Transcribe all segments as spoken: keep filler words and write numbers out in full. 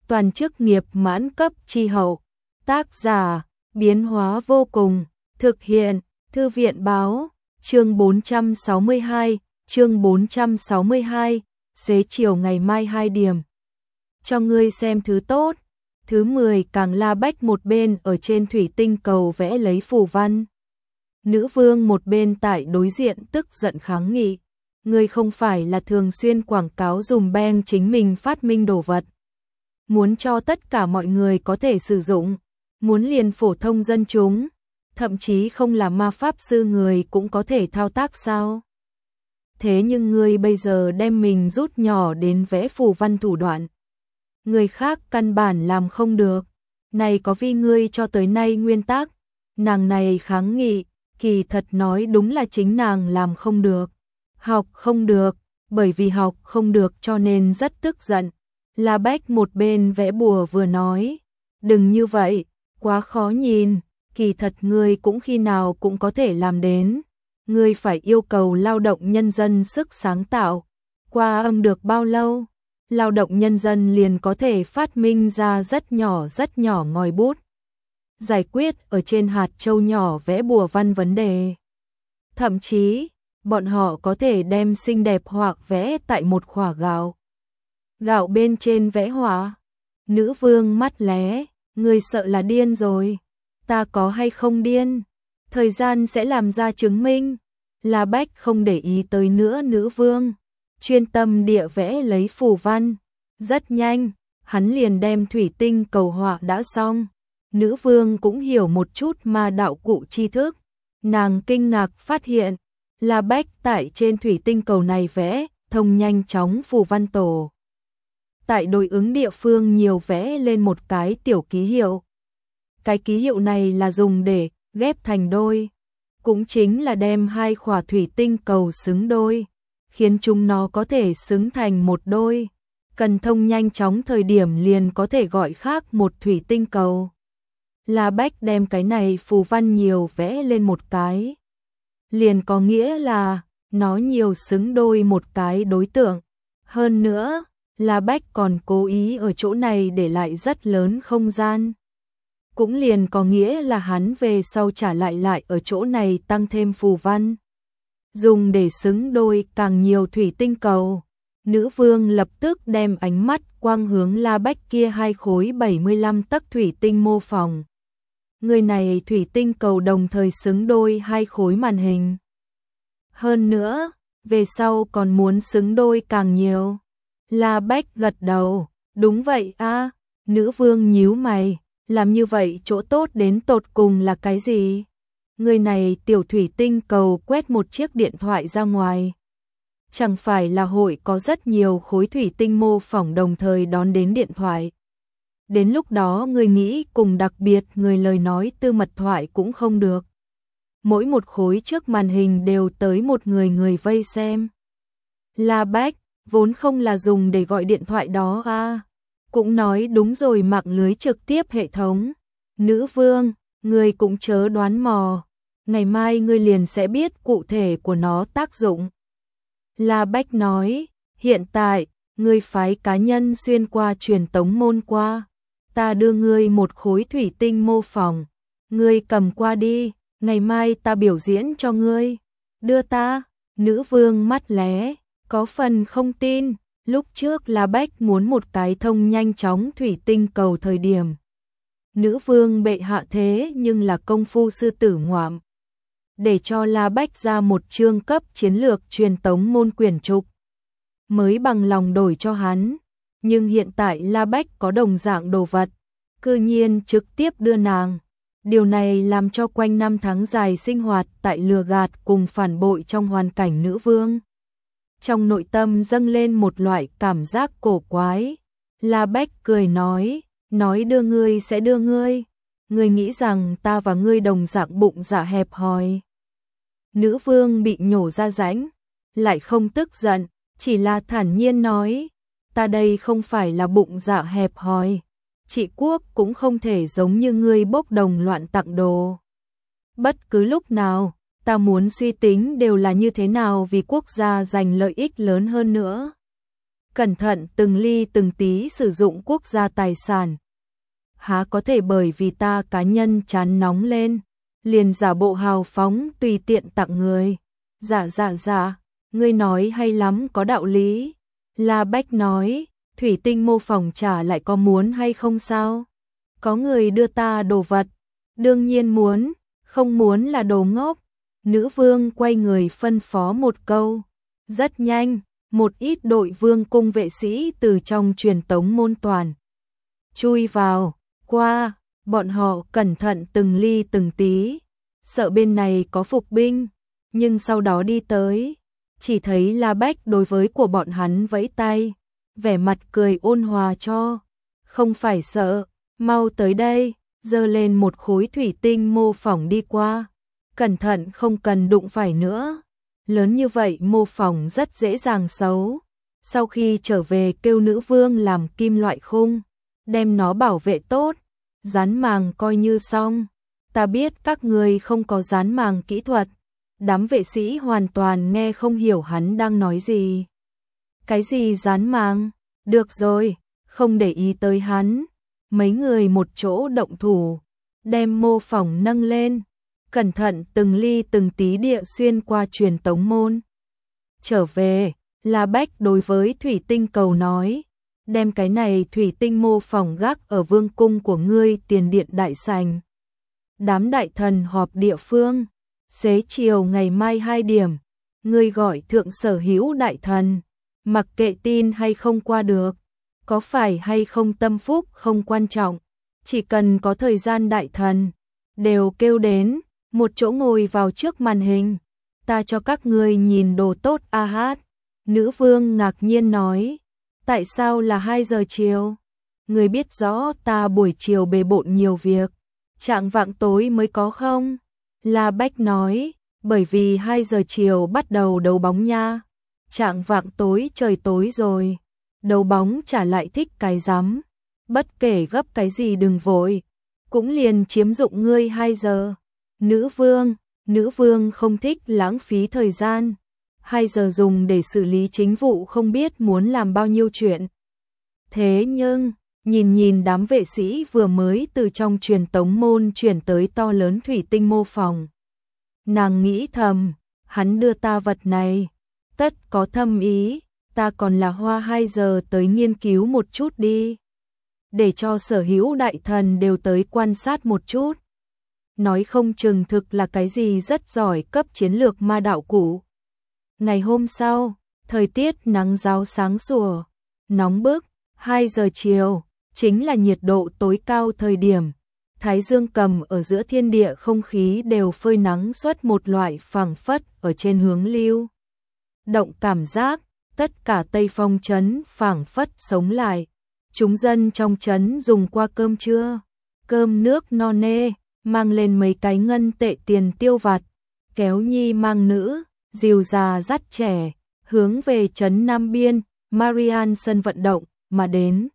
toàn chức nghiệp mãn cấp chi hậu. Tác giả, biến hóa vô cùng, thực hiện, Thư viện báo, chương bốn trăm sáu mươi hai, chương bốn trăm sáu mươi hai, xế chiều ngày mai hai điểm. Cho ngươi xem thứ tốt. Thứ mười Càng La Bách một bên ở trên thủy tinh cầu vẽ lấy phù văn. Nữ vương một bên tại đối diện tức giận kháng nghị. Ngươi không phải là thường xuyên quảng cáo dùm beng chính mình phát minh đồ vật. Muốn cho tất cả mọi người có thể sử dụng. Muốn liền phổ thông dân chúng. Thậm chí không là ma pháp sư người cũng có thể thao tác sao? Thế nhưng ngươi bây giờ đem mình rút nhỏ đến vẽ phù văn thủ đoạn. Người khác căn bản làm không được. Này có vì ngươi cho tới nay nguyên tắc. Nàng này kháng nghị, kỳ thật nói đúng là chính nàng làm không được. Học không được, bởi vì học không được cho nên rất tức giận. La Bách một bên vẽ bùa vừa nói, đừng như vậy, quá khó nhìn, kỳ thật ngươi cũng khi nào cũng có thể làm đến. Ngươi phải yêu cầu lao động nhân dân sức sáng tạo. Qua âm được bao lâu, lao động nhân dân liền có thể phát minh ra rất nhỏ rất nhỏ ngòi bút. Giải quyết ở trên hạt châu nhỏ vẽ bùa văn vấn đề. Thậm chí, bọn họ có thể đem xinh đẹp hoặc vẽ tại một khỏa gạo. Gạo bên trên vẽ họa. Nữ vương mắt lé, người sợ là điên rồi. Ta có hay không điên? Thời gian sẽ làm ra chứng minh. La Bách không để ý tới nữa nữ vương. Chuyên tâm địa vẽ lấy phù văn. Rất nhanh, hắn liền đem thủy tinh cầu họa đã xong. Nữ vương cũng hiểu một chút ma đạo cụ tri thức. Nàng kinh ngạc phát hiện, La Bách tại trên thủy tinh cầu này vẽ, thông nhanh chóng phù văn tổ. Tại đối ứng địa phương nhiều vẽ lên một cái tiểu ký hiệu. Cái ký hiệu này là dùng để ghép thành đôi. Cũng chính là đem hai khỏa thủy tinh cầu xứng đôi, khiến chúng nó có thể xứng thành một đôi. Cần thông nhanh chóng thời điểm liền có thể gọi khác một thủy tinh cầu. La Bách đem cái này phù văn nhiều vẽ lên một cái. Liền có nghĩa là nó nhiều xứng đôi một cái đối tượng. Hơn nữa, La Bách còn cố ý ở chỗ này để lại rất lớn không gian. Cũng liền có nghĩa là hắn về sau trả lại lại ở chỗ này tăng thêm phù văn. Dùng để xứng đôi càng nhiều thủy tinh cầu. Nữ vương lập tức đem ánh mắt quang hướng La Bách kia hai khối bảy mươi lăm tấc thủy tinh mô phỏng. Người này thủy tinh cầu đồng thời xứng đôi hai khối màn hình. Hơn nữa, về sau còn muốn xứng đôi càng nhiều. La Bách gật đầu, đúng vậy a. Nữ vương nhíu mày, làm như vậy chỗ tốt đến tột cùng là cái gì? Người này tiểu thủy tinh cầu quét một chiếc điện thoại ra ngoài. Chẳng phải là hội có rất nhiều khối thủy tinh mô phỏng đồng thời đón đến điện thoại. Đến lúc đó người nghĩ cùng đặc biệt người lời nói tư mật thoại cũng không được. Mỗi một khối trước màn hình đều tới một người người vây xem. La Bách, vốn không là dùng để gọi điện thoại đó à. Cũng nói đúng rồi, mạng lưới trực tiếp hệ thống. Nữ vương, người cũng chớ đoán mò. Ngày mai ngươi liền sẽ biết cụ thể của nó tác dụng. La Bách nói, hiện tại, ngươi phái cá nhân xuyên qua truyền tống môn qua. Ta đưa ngươi một khối thủy tinh mô phỏng. Ngươi cầm qua đi, ngày mai ta biểu diễn cho ngươi. Đưa ta, nữ vương mắt lé, có phần không tin. Lúc trước La Bách muốn một cái thông nhanh chóng thủy tinh cầu thời điểm. Nữ vương bệ hạ thế nhưng là công phu sư tử ngoạm. Để cho La Bách ra một chương cấp chiến lược truyền tống môn quyển trục. Mới bằng lòng đổi cho hắn. Nhưng hiện tại La Bách có đồng dạng đồ vật. Cư nhiên trực tiếp đưa nàng. Điều này làm cho quanh năm tháng dài sinh hoạt tại lừa gạt cùng phản bội trong hoàn cảnh nữ vương. Trong nội tâm dâng lên một loại cảm giác cổ quái. La Bách cười nói, nói đưa ngươi sẽ đưa ngươi. Ngươi nghĩ rằng ta và ngươi đồng dạng bụng dạ hẹp hòi. Nữ vương bị nhổ ra rãnh, lại không tức giận, chỉ là thản nhiên nói, ta đây không phải là bụng dạ hẹp hòi. Trị quốc cũng không thể giống như ngươi bốc đồng loạn tặng đồ. Bất cứ lúc nào, ta muốn suy tính đều là như thế nào vì quốc gia giành lợi ích lớn hơn nữa. cẩn thận từng ly từng tí sử dụng quốc gia tài sản. Há có thể bởi vì ta cá nhân chán nóng lên, liền giả bộ hào phóng tùy tiện tặng người. Dạ dạ dạ, ngươi nói hay lắm, có đạo lý. La Bách nói, thủy tinh mô phỏng trả lại có muốn hay không sao? Có người đưa ta đồ vật, đương nhiên muốn, không muốn là đồ ngốc. Nữ vương quay người phân phó một câu. Rất nhanh, một ít đội vương cung vệ sĩ từ trong truyền tống môn toàn chui vào, qua, bọn họ cẩn thận từng ly từng tí, sợ bên này có phục binh, nhưng sau đó đi tới, chỉ thấy La Bách đối với của bọn hắn vẫy tay, vẻ mặt cười ôn hòa cho, không phải sợ, mau tới đây, giơ lên một khối thủy tinh mô phỏng đi qua, cẩn thận không cần đụng phải nữa. Lớn như vậy mô phỏng rất dễ dàng xấu. Sau khi trở về kêu nữ vương làm kim loại khung, đem nó bảo vệ tốt, dán màng coi như xong. Ta biết các người không có dán màng kỹ thuật. Đám vệ sĩ hoàn toàn nghe không hiểu hắn đang nói gì. Cái gì dán màng? Được rồi, không để ý tới hắn. Mấy người một chỗ động thủ, đem mô phỏng nâng lên. Cẩn thận từng ly từng tí địa xuyên qua truyền tống môn. Trở về, La Bách đối với thủy tinh cầu nói, đem cái này thủy tinh mô phỏng gác ở vương cung của ngươi tiền điện đại sảnh. Đám đại thần họp địa phương, xế chiều ngày mai hai điểm, ngươi gọi thượng sở hữu đại thần, mặc kệ tin hay không qua được, có phải hay không tâm phúc không quan trọng, chỉ cần có thời gian đại thần, đều kêu đến. Một chỗ ngồi vào trước màn hình, ta cho các ngươi nhìn đồ tốt a hát. Nữ vương ngạc nhiên nói, tại sao là hai giờ chiều? Ngươi biết rõ ta buổi chiều bề bộn nhiều việc, trạng vạng tối mới có không? La Bách nói, bởi vì hai giờ chiều bắt đầu đấu bóng nha. Trạng vạng tối trời tối rồi, đấu bóng trả lại thích cái rắm. Bất kể gấp cái gì đừng vội, cũng liền chiếm dụng ngươi hai giờ. Nữ vương, nữ vương không thích lãng phí thời gian, hai giờ dùng để xử lý chính vụ không biết muốn làm bao nhiêu chuyện. Thế nhưng, nhìn nhìn đám vệ sĩ vừa mới từ trong truyền tống môn chuyển tới to lớn thủy tinh mô phỏng. Nàng nghĩ thầm, hắn đưa ta vật này, tất có thâm ý, ta còn là hoa hai giờ tới nghiên cứu một chút đi. Để cho sở hữu đại thần đều tới quan sát một chút. Nói không chừng thực là cái gì rất giỏi cấp chiến lược ma đạo cụ. Ngày hôm sau, thời tiết nắng ráo sáng sủa, nóng bức, hai giờ chiều, chính là nhiệt độ tối cao thời điểm. Thái dương cầm ở giữa thiên địa không khí đều phơi nắng xuất một loại phảng phất ở trên hướng lưu. Động cảm giác, tất cả Tây Phong trấn phảng phất sống lại. Chúng dân trong trấn dùng qua cơm trưa, cơm nước no nê. Mang lên mấy cái ngân tệ tiền tiêu vặt, kéo nhi mang nữ, dìu già dắt trẻ, hướng về trấn Nam Biên, Marian sân vận động, mà đến.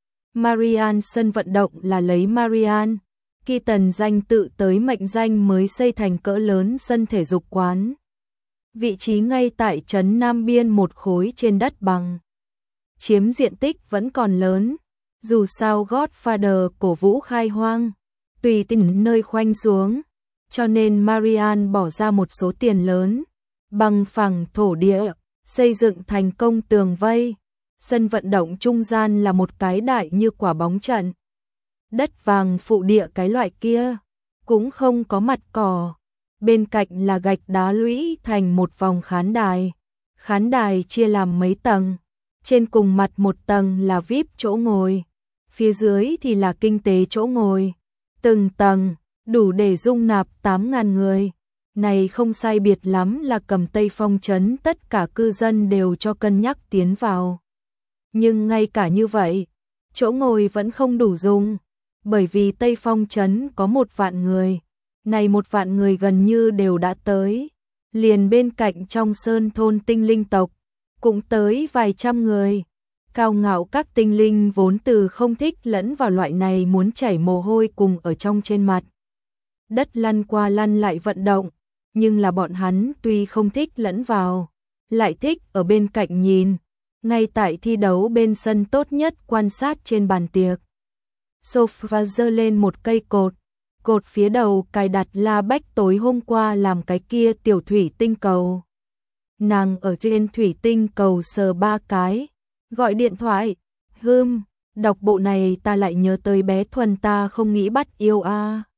Marian sân vận động là lấy Marian, Kỳ Tần danh tự tới mệnh danh mới xây thành cỡ lớn sân thể dục quán. Vị trí ngay tại trấn Nam Biên một khối trên đất bằng. Chiếm diện tích vẫn còn lớn, dù sao Godfather cổ vũ khai hoang. Tùy tình nơi khoanh xuống, cho nên Marian bỏ ra một số tiền lớn, bằng phẳng thổ địa, xây dựng thành công tường vây. Sân vận động trung gian là một cái đại như quả bóng trận. Đất vàng phụ địa cái loại kia, cũng không có mặt cỏ. Bên cạnh là gạch đá lũy thành một vòng khán đài. Khán đài chia làm mấy tầng, trên cùng mặt một tầng là vi ai pi chỗ ngồi, phía dưới thì là kinh tế chỗ ngồi. Từng tầng, đủ để dung nạp tám nghìn người. Này không sai biệt lắm là cầm Tây Phong trấn tất cả cư dân đều cho cân nhắc tiến vào. Nhưng ngay cả như vậy, chỗ ngồi vẫn không đủ dùng. Bởi vì Tây Phong trấn có một vạn người. Này một vạn người gần như đều đã tới. Liền bên cạnh trong sơn thôn tinh linh tộc, cũng tới vài trăm người. Cao ngạo các tinh linh vốn từ không thích lẫn vào loại này muốn chảy mồ hôi cùng ở trong trên mặt. Đất lăn qua lăn lại vận động, nhưng là bọn hắn tuy không thích lẫn vào, lại thích ở bên cạnh nhìn. ngay tại thi đấu bên sân tốt nhất quan sát trên bàn tiệc. Sophia giơ lên một cây cột, cột phía đầu cài đặt La Bách tối hôm qua làm cái kia tiểu thủy tinh cầu. Nàng ở trên thủy tinh cầu sờ ba cái, gọi điện thoại, hưm, đọc bộ này ta lại nhớ tới bé Thuần ta không nghĩ bắt yêu a. À.